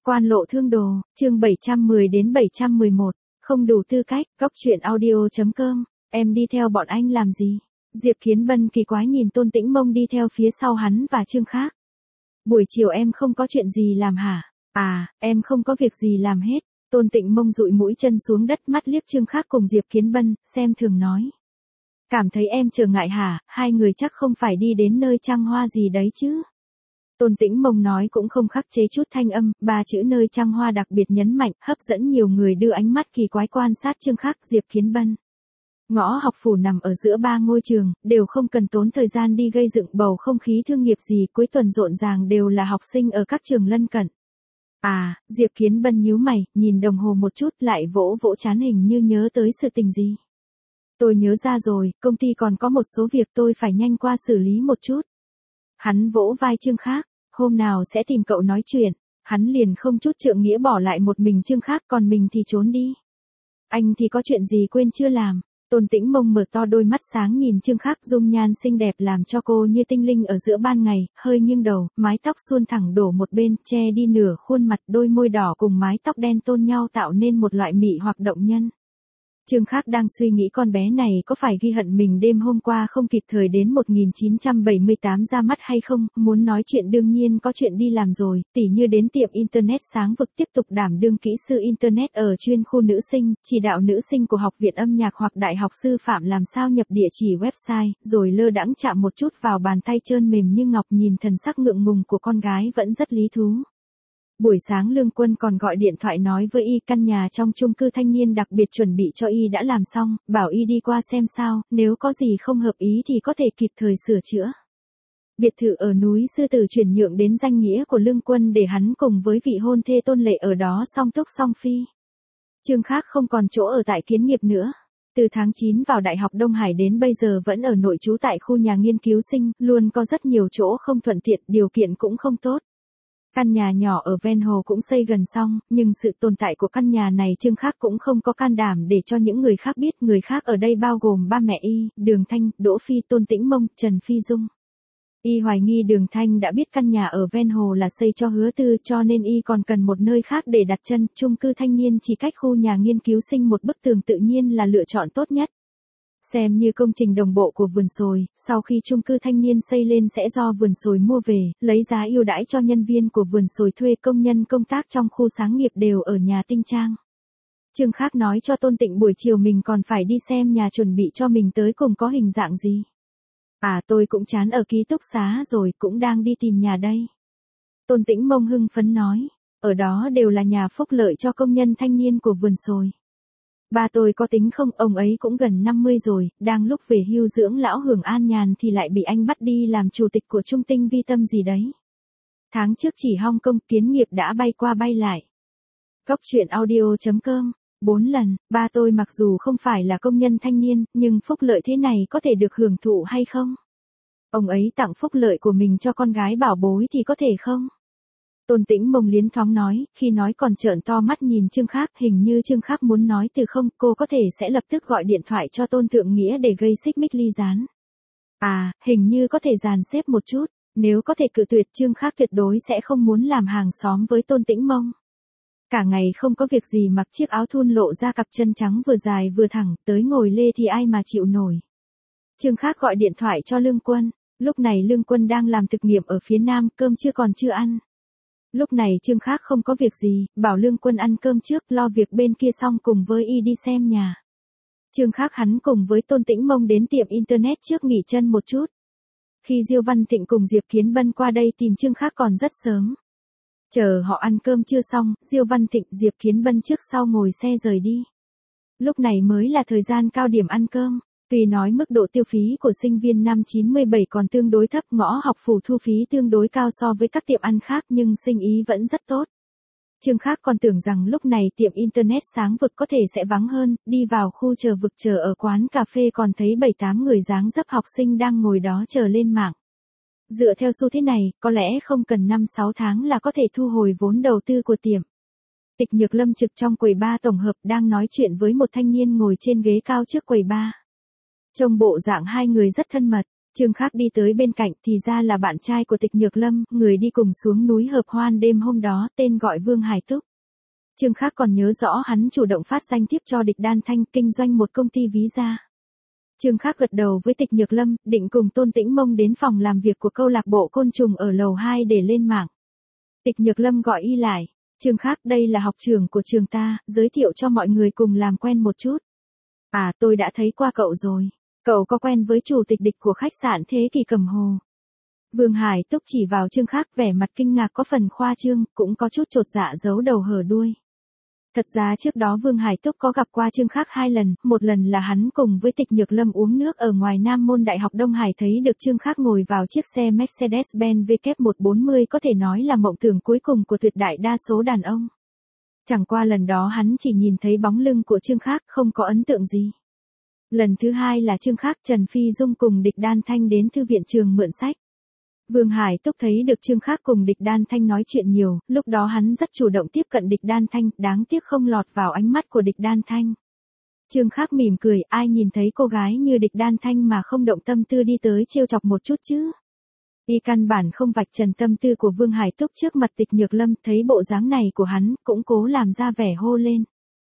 Quan lộ thương đồ, chương 710 đến 711, không đủ tư cách, góc truyện audio.com, em đi theo bọn anh làm gì? Diệp Kiến Bân kỳ quái nhìn Tôn Tĩnh Mông đi theo phía sau hắn và Trương Khác. Buổi chiều em không có chuyện gì làm hả? À, em không có việc gì làm hết. Tôn Tĩnh Mông dụi mũi chân xuống đất, mắt liếc Trương Khác cùng Diệp Kiến Bân, xem thường nói. Cảm thấy em trở ngại hả, hai người chắc không phải đi đến nơi trăng hoa gì đấy chứ? Tôn Tĩnh Mông nói cũng không khắc chế chút thanh âm, ba chữ nơi trăng hoa đặc biệt nhấn mạnh, hấp dẫn nhiều người đưa ánh mắt kỳ quái quan sát Trương Khác, Diệp Kiến Bân. Ngõ học phủ nằm ở giữa ba ngôi trường, đều không cần tốn thời gian đi gây dựng bầu không khí thương nghiệp gì, cuối tuần rộn ràng đều là học sinh ở các trường lân cận. À, Diệp Kiến Bân nhíu mày, nhìn đồng hồ một chút lại vỗ vỗ trán, hình như nhớ tới sự tình gì. Tôi nhớ ra rồi, công ty còn có một số việc tôi phải nhanh qua xử lý một chút. Hắn vỗ vai Trương Khác, hôm nào sẽ tìm cậu nói chuyện. Hắn liền không chút trượng nghĩa bỏ lại một mình Trương Khác, còn mình thì trốn đi. Anh thì có chuyện gì quên chưa làm? Tôn Tĩnh Mông mở to đôi mắt sáng nhìn Trương Khác, dung nhan xinh đẹp làm cho cô như tinh linh ở giữa ban ngày, hơi nghiêng đầu, mái tóc suôn thẳng đổ một bên, che đi nửa khuôn mặt, đôi môi đỏ cùng mái tóc đen tôn nhau tạo nên một loại mị hoặc động nhân. Trương Khác đang suy nghĩ con bé này có phải ghi hận mình đêm hôm qua không kịp thời đến 1978 ra mắt hay không, muốn nói chuyện đương nhiên có chuyện đi làm rồi, tỉ như đến tiệm Internet Sáng Vực tiếp tục đảm đương kỹ sư Internet ở chuyên khu nữ sinh, chỉ đạo nữ sinh của học viện âm nhạc hoặc đại học sư phạm làm sao nhập địa chỉ website, rồi lơ đãng chạm một chút vào bàn tay trơn mềm như ngọc, nhìn thần sắc ngượng ngùng của con gái vẫn rất lý thú. Buổi sáng Lương Quân còn gọi điện thoại nói với y căn nhà trong chung cư thanh niên đặc biệt chuẩn bị cho y đã làm xong, bảo y đi qua xem sao, nếu có gì không hợp ý thì có thể kịp thời sửa chữa. Biệt thự ở núi Sư Tử chuyển nhượng đến danh nghĩa của Lương Quân để hắn cùng với vị hôn thê Tôn Lệ ở đó song túc song phi. Trương Khác không còn chỗ ở tại Kiến Nghiệp nữa. Từ tháng 9 vào Đại học Đông Hải đến bây giờ vẫn ở nội trú tại khu nhà nghiên cứu sinh, luôn có rất nhiều chỗ không thuận tiện, điều kiện cũng không tốt. Căn nhà nhỏ ở ven hồ cũng xây gần xong, nhưng sự tồn tại của căn nhà này Trương Khác cũng không có can đảm để cho những người khác biết, người khác ở đây bao gồm ba mẹ y, Đường Thanh, Đỗ Phi, Tôn Tĩnh Mông, Trần Phi Dung. Y hoài nghi Đường Thanh đã biết căn nhà ở ven hồ là xây cho Hứa Tư, cho nên y còn cần một nơi khác để đặt chân, chung cư thanh niên chỉ cách khu nhà nghiên cứu sinh một bức tường tự nhiên là lựa chọn tốt nhất. Xem như công trình đồng bộ của vườn sồi, sau khi chung cư thanh niên xây lên sẽ do vườn sồi mua về, lấy giá ưu đãi cho nhân viên của vườn sồi thuê công nhân công tác trong khu sáng nghiệp đều ở nhà tinh trang. Trương Khác nói cho Tôn Tịnh buổi chiều mình còn phải đi xem nhà chuẩn bị cho mình tới cùng có hình dạng gì. À, tôi cũng chán ở ký túc xá rồi, cũng đang đi tìm nhà đây. Tôn Tĩnh Mông hưng phấn nói, ở đó đều là nhà phúc lợi cho công nhân thanh niên của vườn sồi. Ba tôi có tính không, ông ấy cũng gần 50 rồi, đang lúc về hưu dưỡng lão hưởng an nhàn thì lại bị anh bắt đi làm chủ tịch của Trung Tinh Vi Tâm gì đấy. Tháng trước chỉ Hong Kong Kiến Nghiệp đã bay qua bay lại. Góc truyện audio.com, 4 lần, ba tôi mặc dù không phải là công nhân thanh niên, nhưng phúc lợi thế này có thể được hưởng thụ hay không? Ông ấy tặng phúc lợi của mình cho con gái bảo bối thì có thể không? Tôn Tĩnh Mông liến thoáng nói, khi nói còn trợn to mắt nhìn Trương Khác, hình như Trương Khác muốn nói từ không, cô có thể sẽ lập tức gọi điện thoại cho Tôn Thượng Nghĩa để gây xích mích ly gián. À, hình như có thể dàn xếp một chút, nếu có thể cự tuyệt Trương Khác tuyệt đối sẽ không muốn làm hàng xóm với Tôn Tĩnh Mông. Cả ngày không có việc gì mặc chiếc áo thun lộ ra cặp chân trắng vừa dài vừa thẳng, tới ngồi lê thì ai mà chịu nổi. Trương Khác gọi điện thoại cho Lương Quân, lúc này Lương Quân đang làm thực nghiệm ở phía Nam, cơm trưa còn chưa ăn. Lúc này Trương Khác không có việc gì, bảo Lương Quân ăn cơm trước, lo việc bên kia xong cùng với y đi xem nhà. Trương Khác hắn cùng với Tôn Tĩnh Mông đến tiệm Internet trước nghỉ chân một chút. Khi Diêu Văn Thịnh cùng Diệp Kiến Bân qua đây tìm Trương Khác còn rất sớm. Chờ họ ăn cơm chưa xong, Diêu Văn Thịnh, Diệp Kiến Bân trước sau ngồi xe rời đi. Lúc này mới là thời gian cao điểm ăn cơm. Tuy nói mức độ tiêu phí của sinh viên năm 97 còn tương đối thấp, ngõ học phủ thu phí tương đối cao so với các tiệm ăn khác nhưng sinh ý vẫn rất tốt. Trương Khác còn tưởng rằng lúc này tiệm Internet Sáng Vực có thể sẽ vắng hơn, đi vào khu chờ vực chờ ở quán cà phê còn thấy 7-8 người dáng dấp học sinh đang ngồi đó chờ lên mạng. Dựa theo xu thế này, có lẽ không cần 5-6 tháng là có thể thu hồi vốn đầu tư của tiệm. Tịch Nhược Lâm trực trong quầy bar tổng hợp đang nói chuyện với một thanh niên ngồi trên ghế cao trước quầy bar. Trông bộ dạng hai người rất thân mật, Trương Khắc đi tới bên cạnh thì ra là bạn trai của Tịch Nhược Lâm, người đi cùng xuống núi hợp hoan đêm hôm đó, tên gọi Vương Hải Túc. Trương Khắc còn nhớ rõ hắn chủ động phát danh thiếp cho Địch Đan Thanh kinh doanh một công ty ví da. Trương Khắc gật đầu với Tịch Nhược Lâm, định cùng Tôn Tĩnh Mông đến phòng làm việc của câu lạc bộ côn trùng ở lầu 2 để lên mạng. Tịch Nhược Lâm gọi y lại, Trương Khắc đây là học trưởng của trường ta, giới thiệu cho mọi người cùng làm quen một chút. À tôi đã thấy qua cậu rồi, cậu có quen với chủ tịch Địch của khách sạn Thế Kỷ Cẩm Hồ. Vương Hải Túc chỉ vào Trương Khắc vẻ mặt kinh ngạc có phần khoa trương, cũng có chút chột dạ giấu đầu hở đuôi. Thật ra trước đó Vương Hải Túc có gặp qua Trương Khắc 2 lần, một lần là hắn cùng với Tịch Nhược Lâm uống nước ở ngoài Nam Môn Đại học Đông Hải thấy được Trương Khắc ngồi vào chiếc xe Mercedes-Benz W140 có thể nói là mộng tưởng cuối cùng của tuyệt đại đa số đàn ông. Chẳng qua lần đó hắn chỉ nhìn thấy bóng lưng của Trương Khắc không có ấn tượng gì. Lần thứ hai là Trương Khắc Trần Phi Dung cùng Địch Đan Thanh đến thư viện trường mượn sách. Vương Hải Túc thấy được Trương Khắc cùng Địch Đan Thanh nói chuyện nhiều, lúc đó hắn rất chủ động tiếp cận Địch Đan Thanh, đáng tiếc không lọt vào ánh mắt của Địch Đan Thanh. Trương Khắc mỉm cười, ai nhìn thấy cô gái như Địch Đan Thanh mà không động tâm tư đi tới trêu chọc một chút chứ. Y căn bản không vạch trần tâm tư của Vương Hải Túc trước mặt Tịch Nhược Lâm, thấy bộ dáng này của hắn, cũng cố làm ra vẻ hô lên.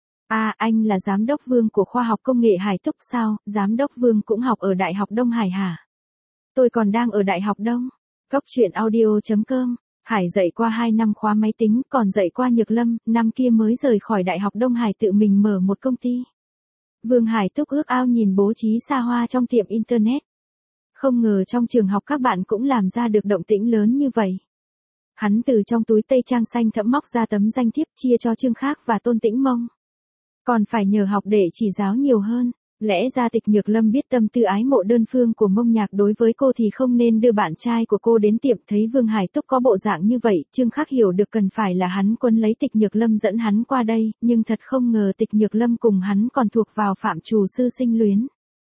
À, anh là giám đốc Vương của khoa học công nghệ Hải Túc sao, giám đốc Vương cũng học ở Đại học Đông Hải hả? Tôi còn đang ở Đại học Đông. Góc truyện audio.com, Hải dạy qua 2 năm khóa máy tính, còn dạy qua Nhược Lâm, năm kia mới rời khỏi Đại học Đông Hải tự mình mở một công ty. Vương Hải Túc ước ao nhìn bố trí xa hoa trong tiệm Internet. Không ngờ trong trường học các bạn cũng làm ra được động tĩnh lớn như vậy. Hắn từ trong túi tây trang xanh thẫm móc ra tấm danh thiếp chia cho Trương Khắc và Tôn Tĩnh Mông. Còn phải nhờ học để chỉ giáo nhiều hơn. Lẽ ra Tịch Nhược Lâm biết tâm tư ái mộ đơn phương của Mông Nhạc đối với cô thì không nên đưa bạn trai của cô đến tiệm, thấy Vương Hải Túc có bộ dạng như vậy, Trương Khắc hiểu được cần phải là hắn quấn lấy Tịch Nhược Lâm dẫn hắn qua đây, nhưng thật không ngờ Tịch Nhược Lâm cùng hắn còn thuộc vào phạm trù sư sinh luyến.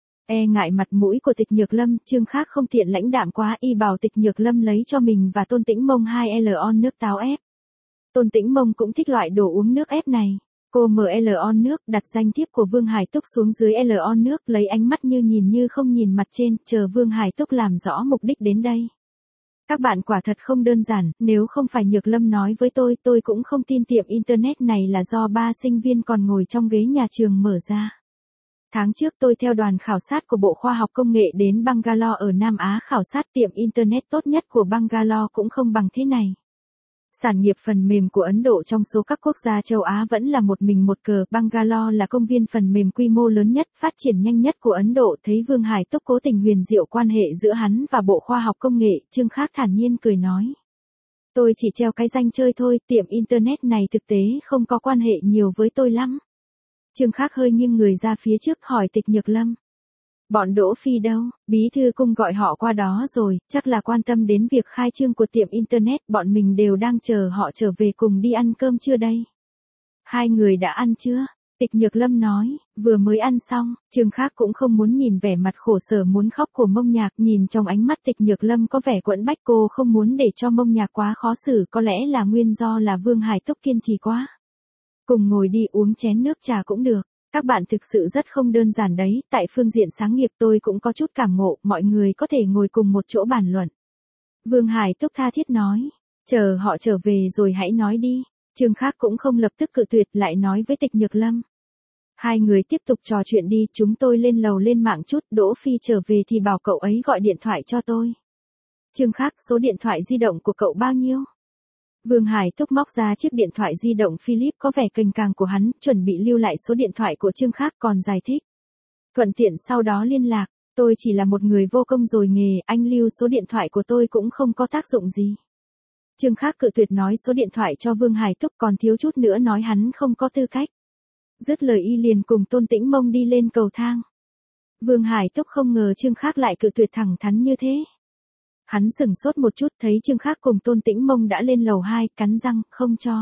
E ngại mặt mũi của Tịch Nhược Lâm, Trương Khắc không tiện lãnh đạm quá, y bảo Tịch Nhược Lâm lấy cho mình và Tôn Tĩnh Mông 2 lon nước táo ép. Tôn Tĩnh Mông cũng thích loại đồ uống nước ép này. Cô mở lon nước, đặt danh thiếp của Vương Hải Túc xuống dưới lon nước, lấy ánh mắt như nhìn như không nhìn mặt trên, chờ Vương Hải Túc làm rõ mục đích đến đây. Các bạn quả thật không đơn giản, nếu không phải Nhược Lâm nói với tôi cũng không tin tiệm Internet này là do 3 sinh viên còn ngồi trong ghế nhà trường mở ra. Tháng trước tôi theo đoàn khảo sát của Bộ Khoa học Công nghệ đến Bangalore ở Nam Á khảo sát tiệm Internet tốt nhất của Bangalore cũng không bằng thế này. Sản nghiệp phần mềm của Ấn Độ trong số các quốc gia châu Á vẫn là một mình một cờ, Bangalore là công viên phần mềm quy mô lớn nhất, phát triển nhanh nhất của Ấn Độ, thấy Vương Hải Túc cố tình huyền diệu quan hệ giữa hắn và Bộ Khoa học Công nghệ, Trương Khắc thản nhiên cười nói. Tôi chỉ treo cái danh chơi thôi, tiệm Internet này thực tế không có quan hệ nhiều với tôi lắm. Trương Khắc hơi nghiêng người ra phía trước hỏi Tịch Nhược Lâm. Bọn Đỗ Phi đâu, bí thư cung gọi họ qua đó rồi, chắc là quan tâm đến việc khai trương của tiệm Internet, bọn mình đều đang chờ họ trở về cùng đi ăn cơm trưa đây. Hai người đã ăn chưa? Tịch Nhược Lâm nói, vừa mới ăn xong, Trương Khắc cũng không muốn nhìn vẻ mặt khổ sở muốn khóc của Mông Nhạc, nhìn trong ánh mắt Tịch Nhược Lâm có vẻ quẫn bách, cô không muốn để cho Mông Nhạc quá khó xử, có lẽ là nguyên do là Vương Hải Túc kiên trì quá. Cùng ngồi đi uống chén nước trà cũng được. Các bạn thực sự rất không đơn giản đấy, tại phương diện sáng nghiệp tôi cũng có chút cảm ngộ, mọi người có thể ngồi cùng một chỗ bàn luận. Vương Hải Túc tha thiết nói, chờ họ trở về rồi hãy nói đi. Trương Khắc cũng không lập tức cự tuyệt, lại nói với Tịch Nhược Lâm. Hai người tiếp tục trò chuyện đi, chúng tôi lên lầu lên mạng chút, Đỗ Phi trở về thì bảo cậu ấy gọi điện thoại cho tôi. Trương Khắc, số điện thoại di động của cậu bao nhiêu? Vương Hải Túc móc ra chiếc điện thoại di động Philip có vẻ cành càng của hắn, chuẩn bị lưu lại số điện thoại của Trương Khắc, còn giải thích. Thuận tiện sau đó liên lạc, tôi chỉ là một người vô công rồi nghề, anh lưu số điện thoại của tôi cũng không có tác dụng gì. Trương Khắc cự tuyệt nói số điện thoại cho Vương Hải Túc, còn thiếu chút nữa nói hắn không có tư cách. Dứt lời y liền cùng Tôn Tĩnh Mông đi lên cầu thang. Vương Hải Túc không ngờ Trương Khắc lại cự tuyệt thẳng thắn như thế. Hắn sửng sốt một chút, thấy Trương Khắc cùng Tôn Tĩnh Mông đã lên lầu 2, cắn răng, không cho.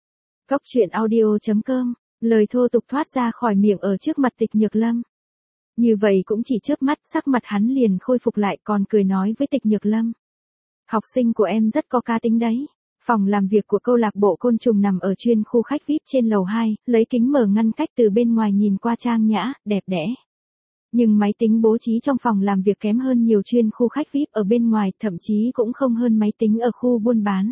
Góc truyện audio.com, lời thô tục thoát ra khỏi miệng ở trước mặt Tịch Nhược Lâm. Như vậy cũng chỉ chớp mắt, sắc mặt hắn liền khôi phục lại, còn cười nói với Tịch Nhược Lâm. Học sinh của em rất có cá tính đấy. Phòng làm việc của câu lạc bộ côn trùng nằm ở chuyên khu khách VIP trên lầu 2, lấy kính mở ngăn cách từ bên ngoài nhìn qua trang nhã, đẹp đẽ. Nhưng máy tính bố trí trong phòng làm việc kém hơn nhiều chuyên khu khách VIP ở bên ngoài, thậm chí cũng không hơn máy tính ở khu buôn bán.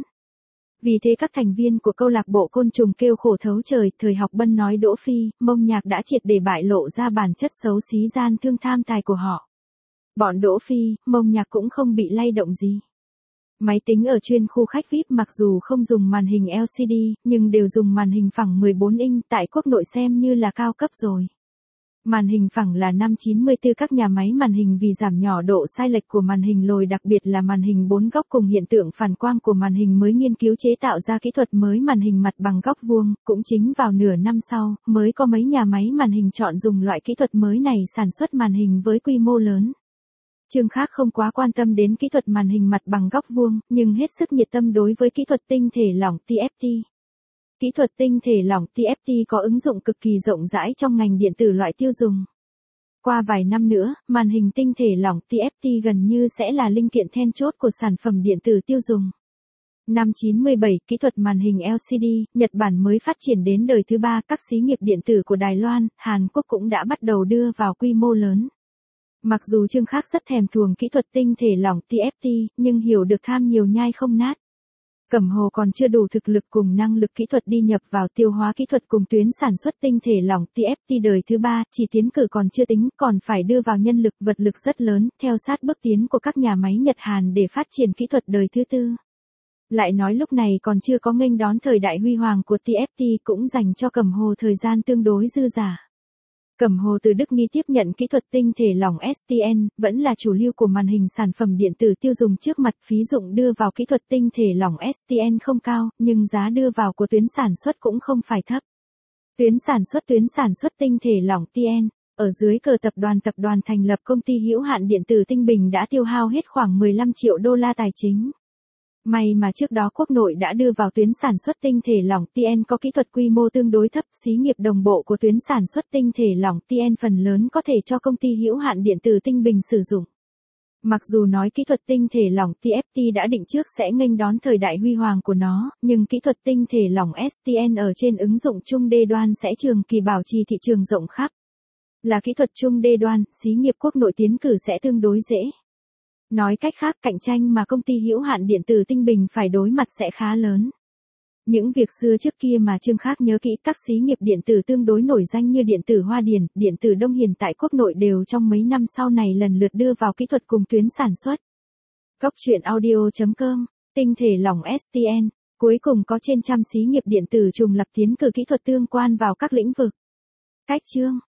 Vì thế các thành viên của câu lạc bộ côn trùng kêu khổ thấu trời, thời học Bân nói Đỗ Phi, Mông Nhạc đã triệt để bại lộ ra bản chất xấu xí gian thương tham tài của họ. Bọn Đỗ Phi, Mông Nhạc cũng không bị lay động gì. Máy tính ở chuyên khu khách VIP mặc dù không dùng màn hình LCD, nhưng đều dùng màn hình phẳng 14 inch, tại quốc nội xem như là cao cấp rồi. Màn hình phẳng là 594 các nhà máy màn hình vì giảm nhỏ độ sai lệch của màn hình lồi, đặc biệt là màn hình 4 góc cùng hiện tượng phản quang của màn hình mới nghiên cứu chế tạo ra kỹ thuật mới màn hình mặt bằng góc vuông, cũng chính vào nửa năm sau, mới có mấy nhà máy màn hình chọn dùng loại kỹ thuật mới này sản xuất màn hình với quy mô lớn. Trương Khác không quá quan tâm đến kỹ thuật màn hình mặt bằng góc vuông, nhưng hết sức nhiệt tâm đối với kỹ thuật tinh thể lỏng TFT. Kỹ thuật tinh thể lỏng TFT có ứng dụng cực kỳ rộng rãi trong ngành điện tử loại tiêu dùng. Qua vài năm nữa, màn hình tinh thể lỏng TFT gần như sẽ là linh kiện then chốt của sản phẩm điện tử tiêu dùng. Năm 97, kỹ thuật màn hình LCD, Nhật Bản mới phát triển đến đời thứ 3, các xí nghiệp điện tử của Đài Loan, Hàn Quốc cũng đã bắt đầu đưa vào quy mô lớn. Mặc dù Trương Khác rất thèm thuồng kỹ thuật tinh thể lỏng TFT, nhưng hiểu được tham nhiều nhai không nát. Cẩm Hồ còn chưa đủ thực lực cùng năng lực kỹ thuật đi nhập vào tiêu hóa kỹ thuật cùng tuyến sản xuất tinh thể lỏng TFT đời thứ 3, chỉ tiến cử còn chưa tính, còn phải đưa vào nhân lực vật lực rất lớn, theo sát bước tiến của các nhà máy Nhật Hàn để phát triển kỹ thuật đời thứ 4. Lại nói lúc này còn chưa có nghênh đón thời đại huy hoàng của TFT, cũng dành cho Cẩm Hồ thời gian tương đối dư dả. Cẩm Hồ từ Đức Nghi tiếp nhận kỹ thuật tinh thể lỏng STN, vẫn là chủ lưu của màn hình sản phẩm điện tử tiêu dùng trước mặt, phí dụng đưa vào kỹ thuật tinh thể lỏng STN không cao, nhưng giá đưa vào của tuyến sản xuất cũng không phải thấp. Tuyến sản xuất tinh thể lỏng TN, ở dưới cờ tập đoàn thành lập công ty hữu hạn điện tử Tinh Bình đã tiêu hao hết khoảng 15 triệu đô la tài chính. May mà trước đó quốc nội đã đưa vào tuyến sản xuất tinh thể lỏng TN có kỹ thuật quy mô tương đối thấp, xí nghiệp đồng bộ của tuyến sản xuất tinh thể lỏng TN phần lớn có thể cho công ty hữu hạn điện tử Tinh Bình sử dụng. Mặc dù nói kỹ thuật tinh thể lỏng TFT đã định trước sẽ nghênh đón thời đại huy hoàng của nó, nhưng kỹ thuật tinh thể lỏng STN ở trên ứng dụng trung đê đoan sẽ trường kỳ bảo trì thị trường rộng khắp. Là kỹ thuật trung đê đoan, xí nghiệp quốc nội tiến cử sẽ tương đối dễ. Nói cách khác, cạnh tranh mà công ty hữu hạn điện tử Tinh Bình phải đối mặt sẽ khá lớn. Những việc xưa trước kia mà Trương Khác nhớ kỹ, các xí nghiệp điện tử tương đối nổi danh như điện tử Hoa Điền, điện tử Đông Hiền tại quốc nội đều trong mấy năm sau này lần lượt đưa vào kỹ thuật cùng tuyến sản xuất. Góc truyện audio.com, tinh thể lỏng STN, cuối cùng có trên trăm xí nghiệp điện tử trùng lập tiến cử kỹ thuật tương quan vào các lĩnh vực. Cách chương